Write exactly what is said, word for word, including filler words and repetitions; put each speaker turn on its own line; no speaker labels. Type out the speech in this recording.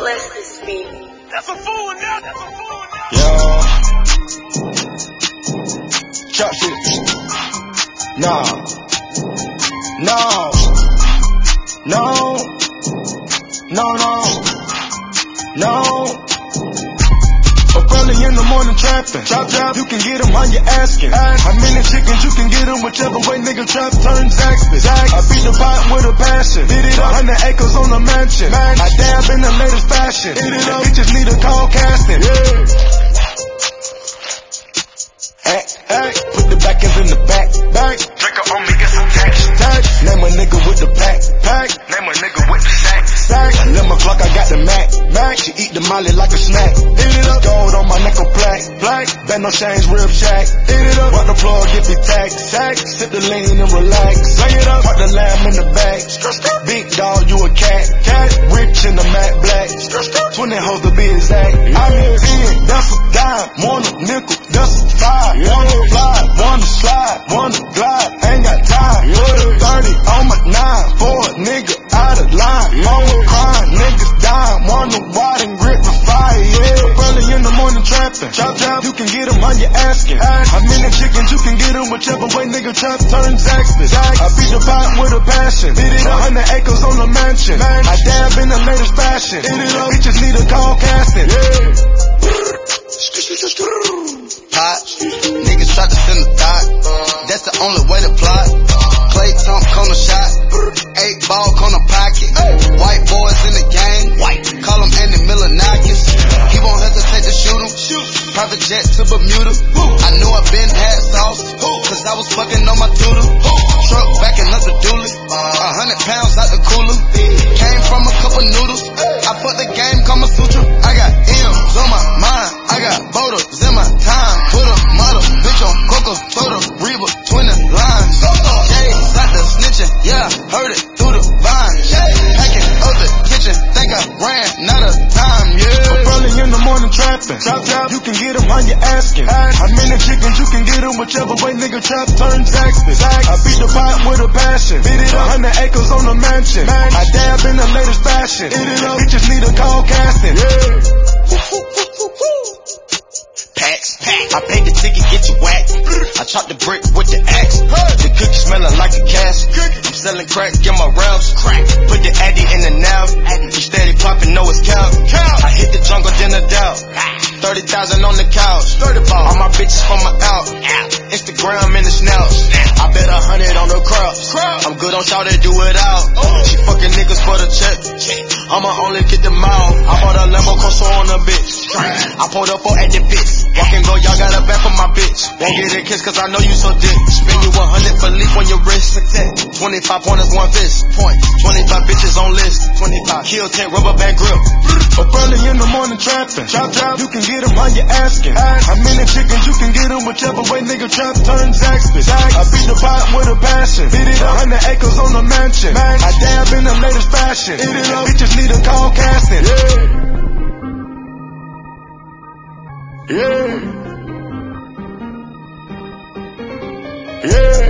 bless this beat.
That's a fool now. That's a fool now.
Yeah. Chop shit. Nah. No. No. No, no. No. Up early in the morning trapping. Chop, chop, you can get them how you asking. How many chickens you can get them, whichever way nigga trap turn Zaxby. I beat the pot with a passion. Did it up, hundred acres on a mansion. I dab in the latest fashion. Did it up, bitches need a call casting. Yeah. Hey, hey, put the back ends in the back, back.
Drink her on me, get some tax.
Tax. Name a nigga with the pack, pack.
Name a nigga with the sack.
Sack. eleven o'clock, I got the Mac, Mac. She eat the molly like a snack. Eat it up. Gold on my neck of black, black. Bet no change, rib shack. Eat it up. Rock the floor, get me tax, tax. Sip the lean and relax. Lay it up. Park the lamb in the back. Big dog, you a cat, cat. Rich in the matte black. Twenty hoes to be exact. I mean, ten, that's a dime. One a nickel, that's a five. One to fly, one to slide, one to glide. Ain't got time. Put a thirty on my nine. For a nigga out of line. Mama crying, niggas dying. One to wide and grip the fire. Yeah. Early in the morning trapping. Chop, chop, you can get them how you asking. How many chickens you can get them, whichever way nigga trap turn Zaxby. I beat the pot with a passion. Did it up, hundred acres on a mansion. I dab in the latest fashion. Did it up, bitches need a call casting. Yeah.
Pot, niggas try to send a thought. That's the only way to plot. Clay Tunk on the shot. Eight ball on the pocket. White boys in the game. White. Call them Andy Milonakis. He won't hesitate to shoot him. Private jet to Bermuda. I knew I been had sauce. Cause I was fucking on my tutor. Truck backing up the dually. A hundred pounds out the cooler. Came from a couple noodles. I put the game Kama Sutra. I got M's on my mind. I got voters in my time. Put a model bitch on Coca Soda. Reba, twin lines. Jay, like the snitching. Yeah, heard it through the vine. Packing up the kitchen. Think I ran out of time. Yeah.
Up early in the morning trapping. Chop, chop, you can get them how you asking. How many chickens you can get them, whichever way nigga trap turn Zaxby. I beat the pot with a passion. Beat it up, hundred acres on a mansion. I dab in the latest fashion. Eat it up, bitches need a call casting. Yeah.
Packs, I paid the ticket, get you whacked. I chopped the brick with the axe. The cookie smelling like a cash. I'm selling crack, get my rounds. Crack. Put the addy in the nav. He steady popping, know it's cow. I hit the jungle, then a doubt. Thirty thousand on the couch. All my bitches from my out. Instagram in the snouts. I bet a hundred on the crops. I'm good on shout to do it out. She fucking niggas for the check. I'ma only get them out. I bought a Lambo Corso on a bitch. I pulled up for at the pits. Walk and go, y'all got a back for my bitch. Won't get a kiss cause I know you so dick. Spend you a hundred for leaf on your wrist. twenty-five pointers, one fist. Point. twenty-five bitches on list. twenty-five. Kill ten rubber band grip.
Up early in the morning trapping. Chop, chop, you can get them how you asking. How many chickens you can get them, whichever way nigga trap turn Zaxby. I beat the pot with a passion. Beat it up, hundred acres on a mansion. I dab in the latest fashion. Eat it up, bitches need a call casting. Yeah. Yeah. Yeah.